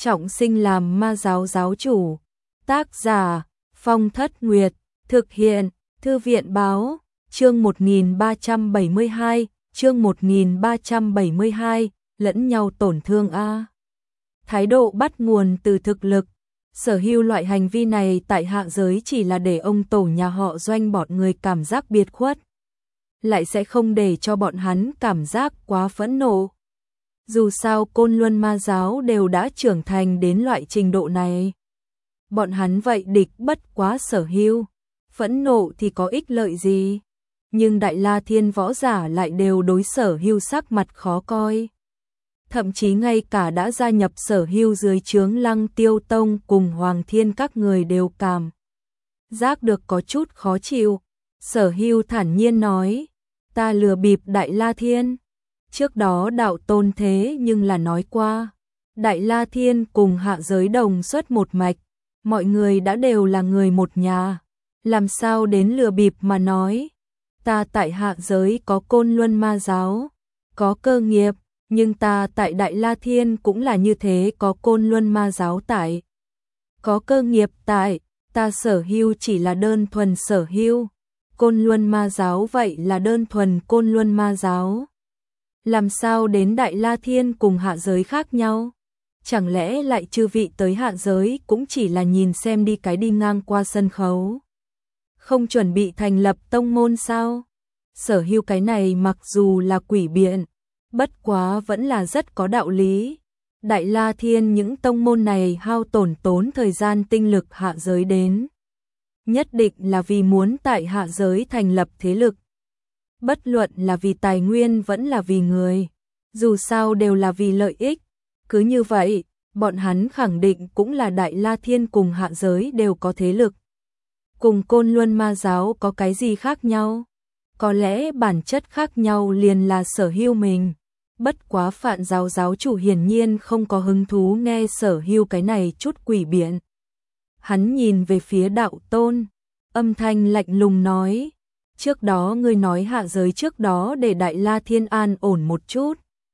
trọng sinh làm ma giáo giáo chủ. Tác giả Phong Thất Nguyệt, thực hiện Thư viện Báo. Chương 1372, chương 1372, lẫn nhau tổn thương a. Thái độ bắt nguồn từ thực lực. Sở hữu loại hành vi này tại hạ giới chỉ là để ông tổ nhà họ Doanh bọn người cảm giác biệt khuất, lại sẽ không để cho bọn hắn cảm giác quá phẫn nộ. Dù sao Côn Luân ma giáo đều đã trưởng thành đến loại trình độ này. Bọn hắn vậy địch bất quá Sở hữu, phẫn nộ thì có ích lợi gì? Nhưng Đại La Thiên võ giả lại đều đối Sở hữu sắc mặt khó coi. Thậm chí ngay cả đã gia nhập Sở hữu dưới trướng Lăng Tiêu Tông cùng Hoàng Thiên các người đều cảm giác được có chút khó chịu. Sở hữu thản nhiên nói, ta lừa bịp Đại La Thiên. Trước đó đạo tôn thế nhưng là nói qua, Đại La Thiên cùng hạ giới đồng xuất một mạch, mọi người đã đều là người một nhà, làm sao đến lừa bịp mà nói. Ta tại hạ giới có Côn Luân ma giáo, có cơ nghiệp, nhưng ta tại Đại La Thiên cũng là như thế, có Côn Luân ma giáo tại, có cơ nghiệp tại, ta Sở hữu chỉ là đơn thuần Sở hữu, Côn Luân ma giáo vậy là đơn thuần Côn Luân ma giáo. Làm sao đến Đại La Thiên cùng hạ giới khác nhau? Chẳng lẽ lại chư vị tới hạ giới cũng chỉ là nhìn xem đi cái đi ngang qua sân khấu? Không chuẩn bị thành lập tông môn sao? Sở hữu cái này mặc dù là quỷ biện, bất quá vẫn là rất có đạo lý. Đại La Thiên những tông môn này hao tốn thời gian tinh lực hạ giới đến, nhất định là vì muốn tại hạ giới thành lập thế lực. Bất luận là vì tài nguyên vẫn là vì người, dù sao đều là vì lợi ích. Cứ như vậy, bọn hắn khẳng định cũng là Đại La Thiên cùng hạ giới đều có thế lực. Cùng Côn Luân ma giáo có cái gì khác nhau? Có lẽ bản chất khác nhau liền là Sở hữu mình. Bất quá Phạn giáo giáo chủ hiển nhiên không có hứng thú nghe Sở hữu cái này chút quỷ biện. Hắn nhìn về phía đạo tôn, âm thanh lạnh lùng nói, trước đó ngươi nói hạ giới trước đó để Đại La Thiên an ổn một chút.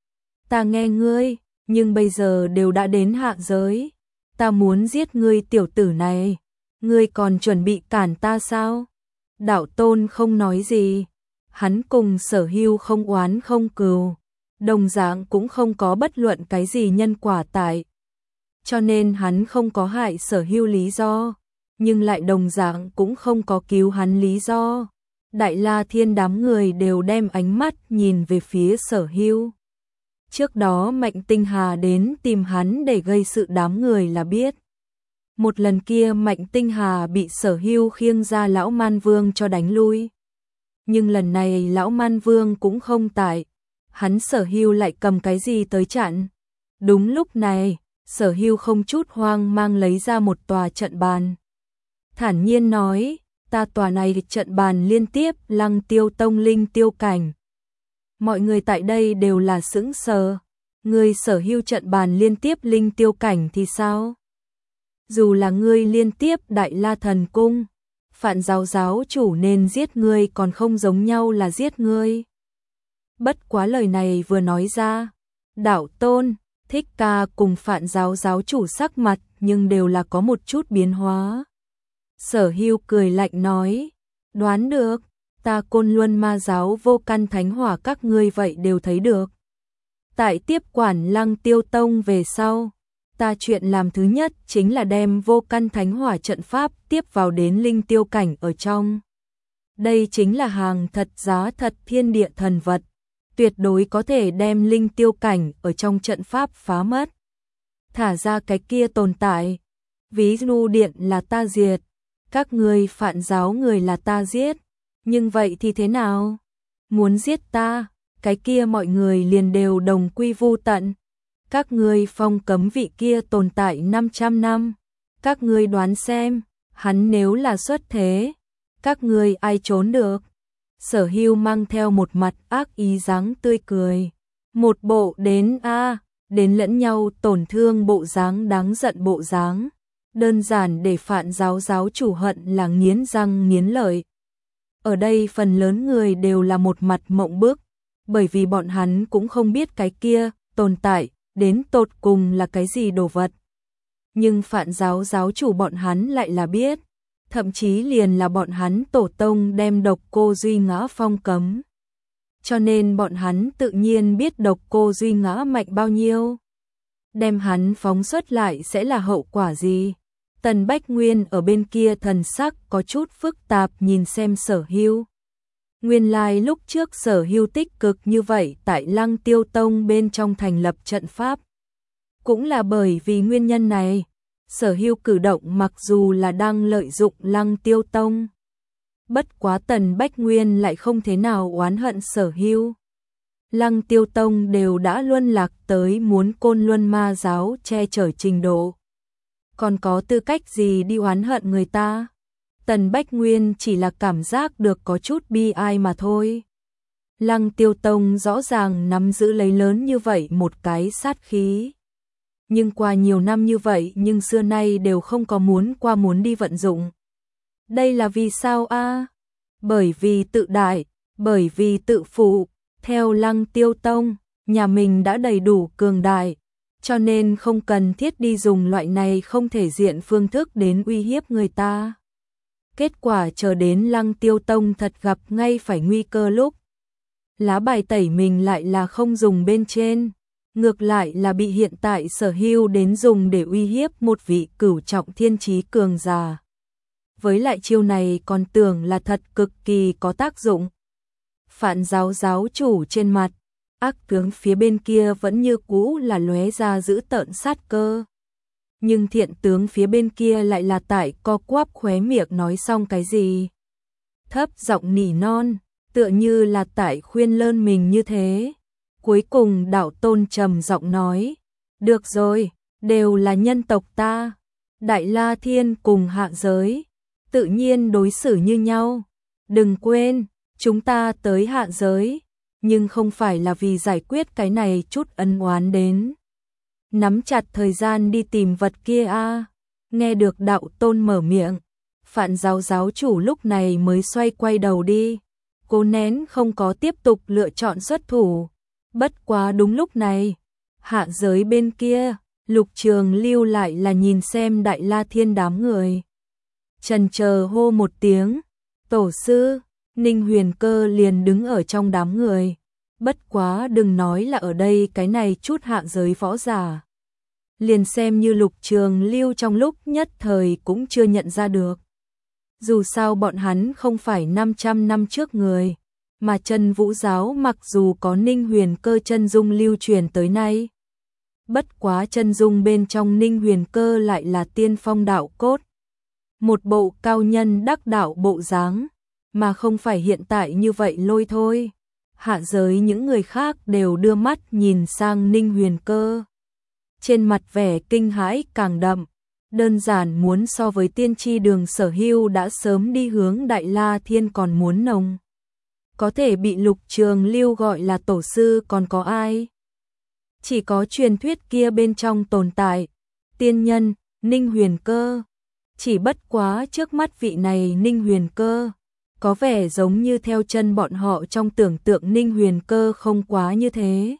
Ta nghe ngươi, nhưng bây giờ đều đã đến hạ giới. Ta muốn giết ngươi tiểu tử này, ngươi còn chuẩn bị cản ta sao? Đạo tôn không nói gì, hắn cùng Sở hữu không oán không cừu, đồng dạng cũng không có bất luận cái gì nhân quả tại. Cho nên hắn không có hại Sở hữu lý do, nhưng lại đồng dạng cũng không có cứu hắn lý do. Đại La Thiên đám người đều đem ánh mắt nhìn về phía Sở hữu. Trước đó Mạnh Tinh Hà đến tìm hắn để gây sự đám người là biết. Một lần kia Mạnh Tinh Hà bị Sở hữu khiêng ra Lão Man Vương cho đánh lui. Nhưng lần này Lão Man Vương cũng không tại, hắn Sở hữu lại cầm cái gì tới chặn. Đúng lúc này, Sở hữu không chút hoang mang lấy ra một tòa trận bàn. Thản nhiên nói, ta tòa này trận bàn liên tiếp Lăng Tiêu Tông linh tiêu cảnh. Mọi người tại đây đều là sững sờ. Ngươi Sở hữu trận bàn liên tiếp linh tiêu cảnh thì sao? Dù là ngươi liên tiếp Đại La Thần Cung, Phạn giáo giáo chủ nên giết ngươi còn không giống nhau là giết ngươi. Bất quá lời này vừa nói ra, đạo tôn, Thích Ca cùng Phạn giáo giáo chủ sắc mặt nhưng đều là có một chút biến hóa. Sở hữu cười lạnh nói, đoán được, ta Côn Luân ma giáo vô căn thánh hỏa các ngươi vậy đều thấy được. Tại tiếp quản Lăng Tiêu Tông về sau, ta chuyện làm thứ nhất chính là đem vô căn thánh hỏa trận pháp tiếp vào đến linh tiêu cảnh ở trong. Đây chính là hàng thật giá thật thiên địa thần vật, tuyệt đối có thể đem linh tiêu cảnh ở trong trận pháp phá mất. Thả ra cái kia tồn tại, ví dụ điện là ta diệt, các ngươi Phạn giáo người là ta giết, nhưng vậy thì thế nào? Muốn giết ta, cái kia mọi người liền đều đồng quy vu tận. Các ngươi phong cấm vị kia tồn tại 500 năm, các ngươi đoán xem, hắn nếu là xuất thế, các ngươi ai trốn được? Sở hữu mang theo một mặt ác ý dáng tươi cười, một bộ đến lẫn nhau tổn thương bộ dáng đáng giận bộ dáng. Đơn giản để Phạn giáo giáo chủ hận là nghiến răng nghiến lợi. Ở đây phần lớn người đều là một mặt mộng bức, bởi vì bọn hắn cũng không biết cái kia tồn tại đến tột cùng là cái gì đồ vật. Nhưng Phạn giáo giáo chủ bọn hắn lại là biết, thậm chí liền là bọn hắn tổ tông đem độc cô Duy Ngã phong cấm. Cho nên bọn hắn tự nhiên biết độc cô Duy Ngã mạnh bao nhiêu. Đem hắn phóng xuất lại sẽ là hậu quả gì? Tần Bách Nguyên ở bên kia thần sắc có chút phức tạp nhìn xem Sở Hưu. Nguyên lai lúc trước Sở Hưu tích cực như vậy tại Lăng Tiêu Tông bên trong thành lập trận pháp. Cũng là bởi vì nguyên nhân này, Sở Hưu cử động mặc dù là đang lợi dụng Lăng Tiêu Tông. Bất quá Tần Bách Nguyên lại không thế nào oán hận Sở Hưu. Lăng Tiêu Tông đều đã luân lạc tới muốn Côn Luân Ma giáo che chở trình độ. Còn có tư cách gì đi oán hận người ta? Tần Bách Nguyên chỉ là cảm giác được có chút bi ai mà thôi. Lăng Tiêu Tông rõ ràng nắm giữ lấy lớn như vậy một cái sát khí. Nhưng qua nhiều năm như vậy nhưng xưa nay đều không có muốn đi vận dụng. Đây là vì sao a? Bởi vì tự đại, bởi vì tự phụ. Theo Lăng Tiêu Tông, nhà mình đã đầy đủ cường đại, cho nên không cần thiết đi dùng loại này không thể diện phương thức đến uy hiếp người ta. Kết quả chờ đến Lăng Tiêu Tông thật gặp ngay phải nguy cơ lúc. Lá bài tẩy mình lại là không dùng bên trên, ngược lại là bị hiện tại Sở Hưu đến dùng để uy hiếp một vị cửu trọng thiên chí cường giả. Với lại chiêu này còn tưởng là thật cực kỳ có tác dụng. Phạn giáo giáo chủ trên mặt, ác tướng phía bên kia vẫn như cũ là lóe ra giữ tợn sát cơ. Nhưng thiện tướng phía bên kia lại là tại co quắp khóe miệng nói xong cái gì. Thấp giọng nỉ non, tựa như là tại khuyên lơn mình như thế. Cuối cùng đạo tôn trầm giọng nói, được rồi, đều là nhân tộc ta. Đại La Thiên cùng hạ giới, tự nhiên đối xử như nhau. Đừng quên, chúng ta tới hạ giới, nhưng không phải là vì giải quyết cái này chút ân oán đến. Nắm chặt thời gian đi tìm vật kia a. Nghe được đạo tôn mở miệng, Phạn giáo giáo chủ lúc này mới xoay quay đầu đi, cố nén không có tiếp tục lựa chọn xuất thủ. Bất quá đúng lúc này, hạ giới bên kia, Lục Trường Lưu lại là nhìn xem Đại La Thiên đám người. Chần chờ hô một tiếng, tổ sư. Ninh Huyền Cơ liền đứng ở trong đám người. Bất quá đừng nói là ở đây cái này chút hạ giới võ giả. Liền xem như Lục Trường Lưu trong lúc nhất thời cũng chưa nhận ra được. Dù sao bọn hắn không phải 500 năm trước người, mà Chân Vũ giáo mặc dù có Ninh Huyền Cơ chân dung lưu truyền tới nay. Bất quá chân dung bên trong Ninh Huyền Cơ lại là tiên phong đạo cốt. Một bộ cao nhân đắc đạo bộ dáng. Mà không phải hiện tại như vậy lôi thôi. Hạ giới những người khác đều đưa mắt nhìn sang Ninh Huyền Cơ. Trên mặt vẻ kinh hãi càng đậm, đơn giản muốn so với tiên tri đường Sở Hưu đã sớm đi hướng Đại La Thiên còn muốn nồng. Có thể bị Lục Trường Lưu gọi là tổ sư còn có ai? Chỉ có truyền thuyết kia bên trong tồn tại, tiên nhân, Ninh Huyền Cơ. Chỉ bất quá trước mắt vị này Ninh Huyền Cơ. Có vẻ giống như theo chân bọn họ trong tưởng tượng Ninh Huyền Cơ không quá như thế.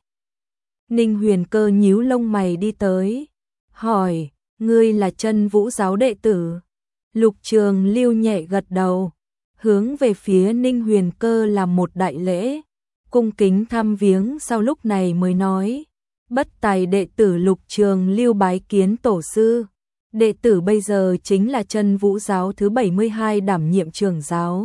Ninh Huyền Cơ nhíu lông mày đi tới, hỏi, ngươi là Chân Vũ giáo đệ tử? Lục Trường Lưu nhẹ gật đầu, hướng về phía Ninh Huyền Cơ làm một đại lễ, cung kính thăm viếng sau lúc này mới nói, bất tài đệ tử Lục Trường Lưu bái kiến tổ sư. Đệ tử bây giờ chính là Chân Vũ giáo thứ 72 đảm nhiệm trưởng giáo.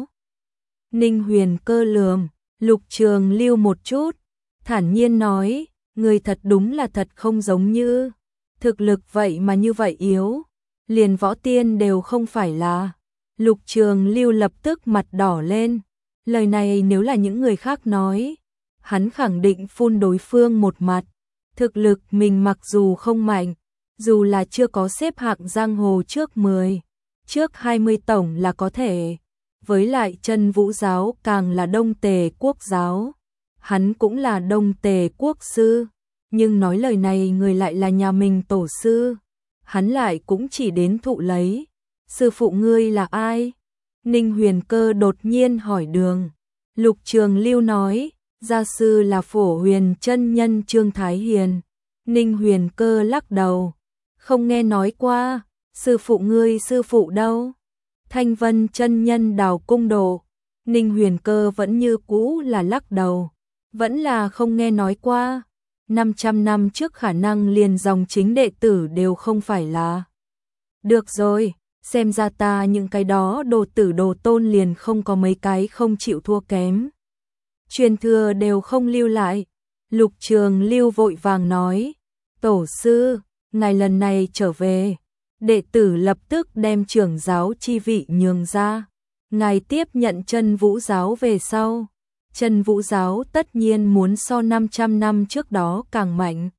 Ninh Huyền Cơ lườm Lục Trường Lưu một chút, thản nhiên nói, người thật đúng là thật không giống như, thực lực vậy mà như vậy yếu, liền võ tiên đều không phải là. Lục Trường Lưu lập tức mặt đỏ lên, lời này nếu là những người khác nói, hắn khẳng định phun đối phương một mặt, thực lực mình mặc dù không mạnh, dù là chưa có xếp hạng giang hồ trước 10, trước 20 tổng là có thể. Với lại Chân Vũ giáo càng là Đông Tề quốc giáo, hắn cũng là Đông Tề quốc sư, nhưng nói lời này người lại là nhà mình tổ sư, hắn lại cũng chỉ đến thụ lấy. Sư phụ ngươi là ai? Ninh Huyền Cơ đột nhiên hỏi đường. Lục Trường Lưu nói, gia sư là Phổ Huyền chân nhân Trương Thái Hiền. Ninh Huyền Cơ lắc đầu, Không nghe nói qua, sư phụ ngươi sư phụ đâu? Thanh Vân chân nhân Đào Cung Độ. Ninh Huyền Cơ vẫn như cũ là lắc đầu, vẫn là không nghe nói qua. 500 năm trước khả năng liền dòng chính đệ tử đều không phải là. Được rồi, xem ra ta những cái đó đồ tử đồ tôn liền không có mấy cái không chịu thua kém. Truyền thừa đều không lưu lại. Lục Trường Lưu vội vàng nói, tổ sư, ngài lần này trở về, đệ tử lập tức đem trưởng giáo chi vị nhường ra. Ngài tiếp nhận Chân Vũ giáo về sau. Chân Vũ giáo tất nhiên muốn so 500 năm trước đó càng mạnh.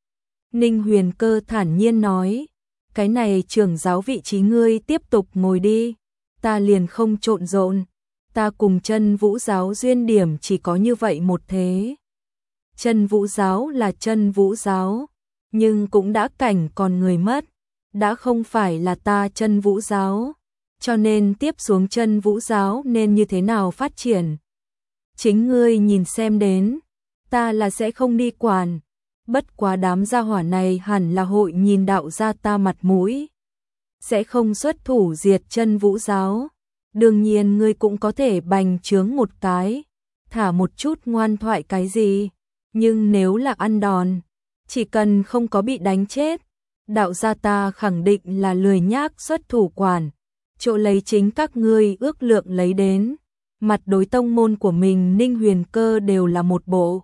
Ninh Huyền Cơ thản nhiên nói, cái này trưởng giáo vị trí ngươi tiếp tục ngồi đi, ta liền không trộn rộn, ta cùng Chân Vũ giáo duyên điểm chỉ có như vậy một thế. Chân Vũ giáo là Chân Vũ giáo, nhưng cũng đã cảnh còn người mất, đã không phải là ta Chân Vũ giáo, cho nên tiếp xuống Chân Vũ giáo nên như thế nào phát triển. Chính ngươi nhìn xem đến, ta là sẽ không đi quản, bất quá đám gia hỏa này hẳn là hội nhìn đạo gia ta mặt mũi, sẽ không xuất thủ diệt Chân Vũ giáo. Đương nhiên ngươi cũng có thể bành trướng một cái, thả một chút ngoan thoại cái gì, nhưng nếu là ăn đòn, chỉ cần không có bị đánh chết, đạo gia ta khẳng định là lười nhác xuất thủ quản, chỗ lấy chính các ngươi ước lượng lấy đến. Mặt đối tông môn của mình Ninh Huyền Cơ đều là một bộ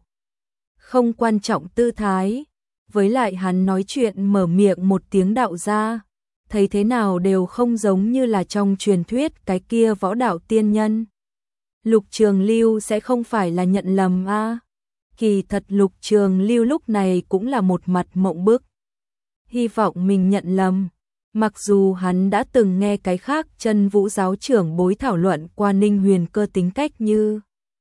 không quan trọng tư thái, với lại hắn nói chuyện mở miệng một tiếng đạo gia, thấy thế nào đều không giống như là trong truyền thuyết cái kia võ đạo tiên nhân. Lục Trường Lưu sẽ không phải là nhận lầm a? Kỳ thật Lục Trường Lưu lúc này cũng là một mặt mộng bức, hy vọng mình nhận lầm. Mặc dù hắn đã từng nghe cái khác Chân Vũ giáo trưởng bối thảo luận qua Ninh Huyền Cơ tính cách như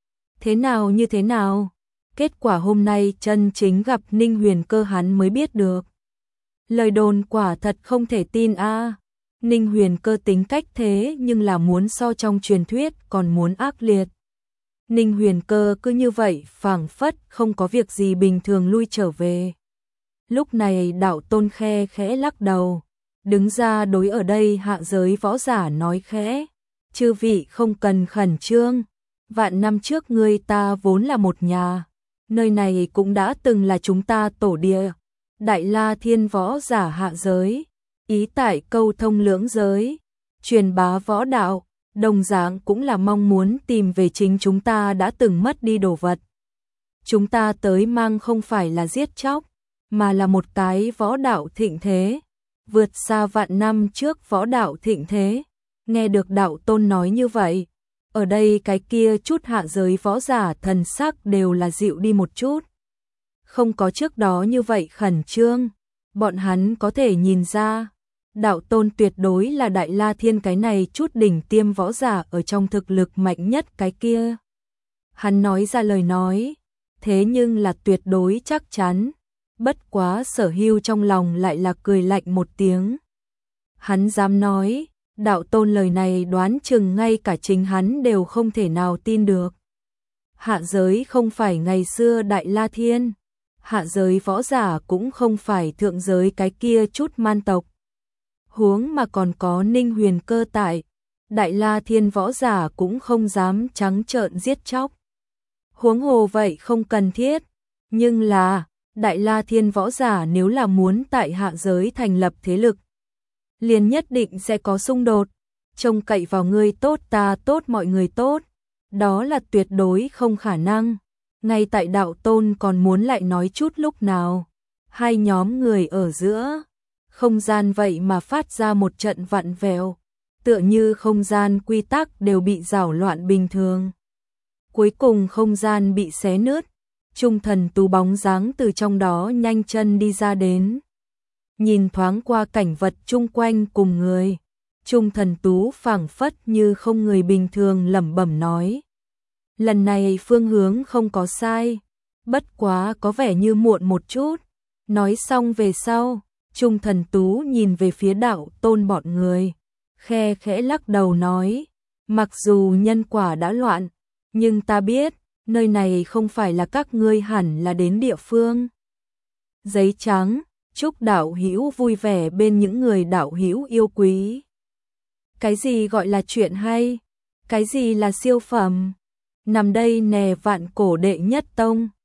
thế nào, kết quả hôm nay chân chính gặp Ninh Huyền Cơ hắn mới biết được. Lời đồn quả thật không thể tin a. Ninh Huyền Cơ tính cách thế nhưng là muốn so trong truyền thuyết còn muốn ác liệt. Ninh Huyền Cơ cứ như vậy phảng phất không có việc gì bình thường lui trở về. Lúc này đạo tôn khe khẽ lắc đầu, đứng ra đối ở đây hạ giới võ giả nói khẽ, chư vị không cần khẩn trương, vạn năm trước ngươi ta vốn là một nhà, nơi này cũng đã từng là chúng ta tổ địa. Đại La Thiên võ giả hạ giới, ý tại câu thông lưỡng giới, truyền bá võ đạo, đồng dạng cũng là mong muốn tìm về chính chúng ta đã từng mất đi đồ vật. Chúng ta tới mang không phải là giết chóc, mà là một cái võ đạo thịnh thế, vượt xa vạn năm trước võ đạo thịnh thế. Nghe được đạo tôn nói như vậy, ở đây cái kia chút hạ giới võ giả thần sắc đều là dịu đi một chút. Không có trước đó như vậy khẩn trương, bọn hắn có thể nhìn ra, đạo tôn tuyệt đối là Đại La Thiên cái này chút đỉnh tiêm võ giả ở trong thực lực mạnh nhất cái kia. Hắn nói ra lời nói, thế nhưng là tuyệt đối chắc chắn, bất quá Sở Hưu trong lòng lại là cười lạnh một tiếng. Hắn dám nói, đạo tôn lời này đoán chừng ngay cả chính hắn đều không thể nào tin được. Hạ giới không phải ngày xưa Đại La Thiên, hạ giới võ giả cũng không phải thượng giới cái kia chút man tộc. Huống mà còn có Ninh Huyền Cơ tại, Đại La Thiên võ giả cũng không dám trắng trợn giết chóc. Huống hồ vậy không cần thiết, nhưng là Đại La Thiên võ giả nếu là muốn tại hạ giới thành lập thế lực, liền nhất định sẽ có xung đột, trông cậy vào người tốt ta tốt mọi người tốt, đó là tuyệt đối không khả năng. Ngay tại đạo tôn còn muốn lại nói chút lúc nào, hai nhóm người ở giữa, không gian vậy mà phát ra một trận vặn vẹo, tựa như không gian quy tắc đều bị rảo loạn bình thường. Cuối cùng không gian bị xé nứt, Trung Thần Tú bóng dáng từ trong đó nhanh chân đi ra đến. Nhìn thoáng qua cảnh vật chung quanh cùng người, Trung Thần Tú phảng phất như không người bình thường lẩm bẩm nói. Lần này phương hướng không có sai, bất quá có vẻ như muộn một chút. Nói xong về sau, Trung Thần Tú nhìn về phía đạo tôn bọn người, khe khẽ lắc đầu nói, mặc dù nhân quả đã loạn, nhưng ta biết, nơi này không phải là các ngươi hẳn là đến địa phương. Giấy trắng, chúc đạo hữu vui vẻ bên những người đạo hữu yêu quý. Cái gì gọi là chuyện hay? Cái gì là siêu phẩm? Nằm đây nè vạn cổ đệ nhất tông.